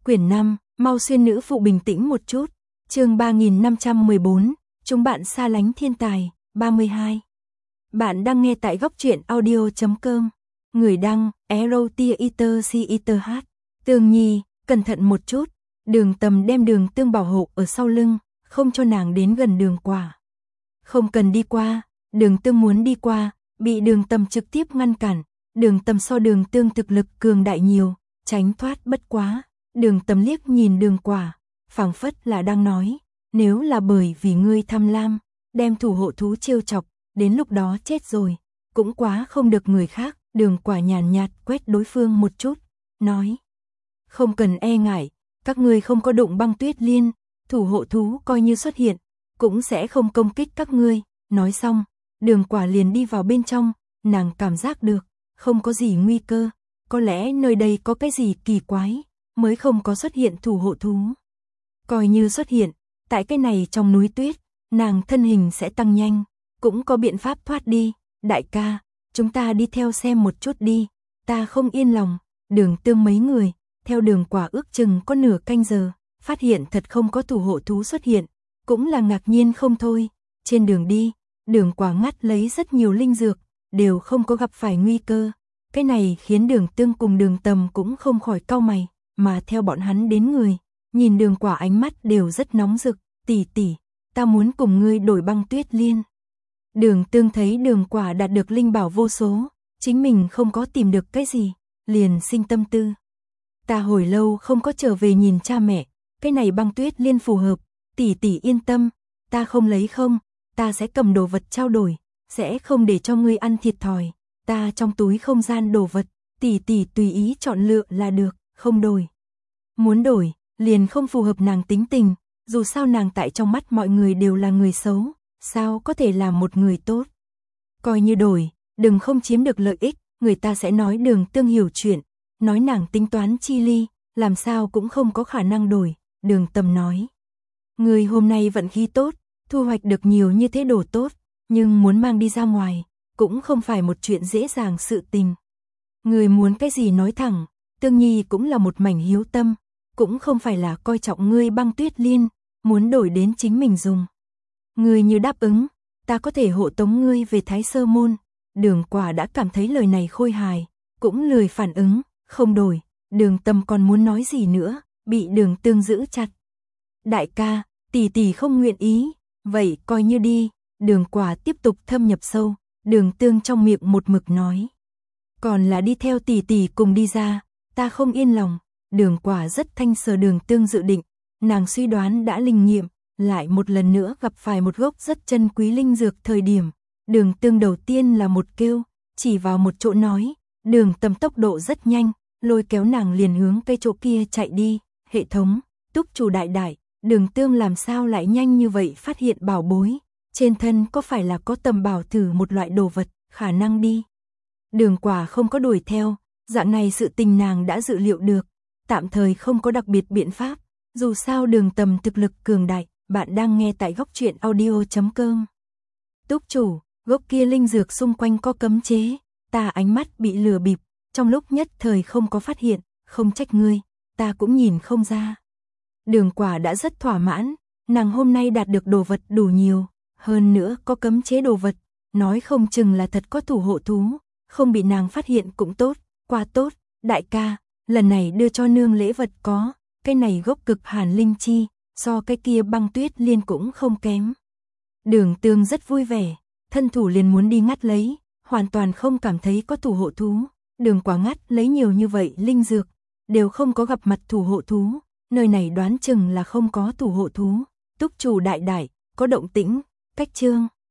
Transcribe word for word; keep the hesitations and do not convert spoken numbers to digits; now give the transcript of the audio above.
Quyển năm, mau xuyên nữ phụ bình tĩnh một chút. Chương ba nghìn năm trăm mười bốn, chúng bạn xa lánh thiên tài, ba mươi hai. Bạn đang nghe tại góc truyện audio chấm com. Người đăng, Erotia Eater C Eater H. Tường Nhi, cẩn thận một chút. Đường Tầm đem Đường Tương bảo hộ ở sau lưng, không cho nàng đến gần Đường Quả. Không cần đi qua. Đường Tương muốn đi qua, bị Đường Tầm trực tiếp ngăn cản. Đường Tầm so Đường Tương thực lực cường đại nhiều, tránh thoát bất quá. Đường Tầm liếc nhìn Đường Quả, phảng phất là đang nói, nếu là bởi vì ngươi tham lam, đem thủ hộ thú trêu chọc, đến lúc đó chết rồi, cũng quá không được người khác. Đường Quả nhàn nhạt quét đối phương một chút, nói, không cần e ngại, các ngươi không có đụng Băng Tuyết Liên, thủ hộ thú coi như xuất hiện, cũng sẽ không công kích các ngươi. Nói xong, Đường Quả liền đi vào bên trong, nàng cảm giác được, không có gì nguy cơ, có lẽ nơi đây có cái gì kỳ quái, mới không có xuất hiện thủ hộ thú. Coi như xuất hiện, tại cái này trong núi tuyết, nàng thân hình sẽ tăng nhanh, cũng có biện pháp thoát đi. Đại ca, chúng ta đi theo xem một chút đi, ta không yên lòng. Đường Tương mấy người, theo Đường Quả ước chừng có nửa canh giờ, phát hiện thật không có thủ hộ thú xuất hiện, cũng là ngạc nhiên không thôi. Trên đường đi, Đường Quả ngắt lấy rất nhiều linh dược, đều không có gặp phải nguy cơ. Cái này khiến Đường Tương cùng Đường Tầm cũng không khỏi cau mày, mà theo bọn hắn đến người, nhìn Đường Quả ánh mắt đều rất nóng rực. Tỷ tỷ, ta muốn cùng ngươi đổi Băng Tuyết Liên. Đường Tương thấy Đường Quả đạt được linh bảo vô số, chính mình không có tìm được cái gì, liền sinh tâm tư. Ta hồi lâu không có trở về nhìn cha mẹ, cái này Băng Tuyết Liên phù hợp, tỷ tỷ yên tâm, ta không lấy không, ta sẽ cầm đồ vật trao đổi, sẽ không để cho ngươi ăn thiệt thòi. Ta trong túi không gian đồ vật, tỷ tỷ tùy ý chọn lựa là được, không đổi. Muốn đổi, liền không phù hợp nàng tính tình, dù sao nàng tại trong mắt mọi người đều là người xấu, sao có thể là một người tốt. Coi như đổi, đừng không chiếm được lợi ích, người ta sẽ nói Đường Tương hiểu chuyện, nói nàng tính toán chi ly, làm sao cũng không có khả năng đổi. Đường Tầm nói, người hôm nay vận khí tốt, thu hoạch được nhiều như thế đồ tốt, nhưng muốn mang đi ra ngoài, cũng không phải một chuyện dễ dàng sự tình. Người muốn cái gì nói thẳng, Tương Nhi cũng là một mảnh hiếu tâm, cũng không phải là coi trọng ngươi Băng Tuyết Liên, muốn đổi đến chính mình dùng. Ngươi như đáp ứng, ta có thể hộ tống ngươi về Thái Sơ Môn. Đường Quả đã cảm thấy lời này khôi hài, cũng lười phản ứng, không đổi. Đường Tầm còn muốn nói gì nữa, bị Đường Tương giữ chặt. Đại ca, tỷ tỷ không nguyện ý, vậy coi như đi. Đường Quả tiếp tục thâm nhập sâu, Đường Tương trong miệng một mực nói, còn là đi theo tỷ tỷ cùng đi ra, ta không yên lòng. Đường Quả rất thanh sờ Đường Tương dự định, nàng suy đoán đã linh nghiệm, lại một lần nữa gặp phải một gốc rất chân quý linh dược thời điểm. Đường Tương đầu tiên là một kêu, chỉ vào một chỗ nói, Đường Tầm tốc độ rất nhanh, lôi kéo nàng liền hướng cây chỗ kia chạy đi. Hệ thống, túc chủ đại đại, Đường Tương làm sao lại nhanh như vậy phát hiện bảo bối, trên thân có phải là có tầm bảo thử một loại đồ vật, khả năng đi. Đường Quả không có đuổi theo, dạng này sự tình nàng đã dự liệu được, tạm thời không có đặc biệt biện pháp, dù sao Đường Tầm thực lực cường đại. Bạn đang nghe tại góc truyện audio chấm com. Túc chủ, gốc kia linh dược xung quanh có cấm chế, ta ánh mắt bị lừa bịp, trong lúc nhất thời không có phát hiện, không trách ngươi, ta cũng nhìn không ra. Đường Quả đã rất thỏa mãn, nàng hôm nay đạt được đồ vật đủ nhiều, hơn nữa có cấm chế đồ vật, nói không chừng là thật có thủ hộ thú, không bị nàng phát hiện cũng tốt, quá tốt. Đại ca, lần này đưa cho nương lễ vật có, cái này gốc cực hàn linh chi, so cái kia Băng Tuyết Liên cũng không kém. Đường Tương rất vui vẻ, thân thủ liền muốn đi ngắt lấy, hoàn toàn không cảm thấy có thủ hộ thú. Đường Quả ngắt lấy nhiều như vậy linh dược, đều không có gặp mặt thủ hộ thú, nơi này đoán chừng là không có thủ hộ thú. Túc chủ đại đại, có động tĩnh, cách chương.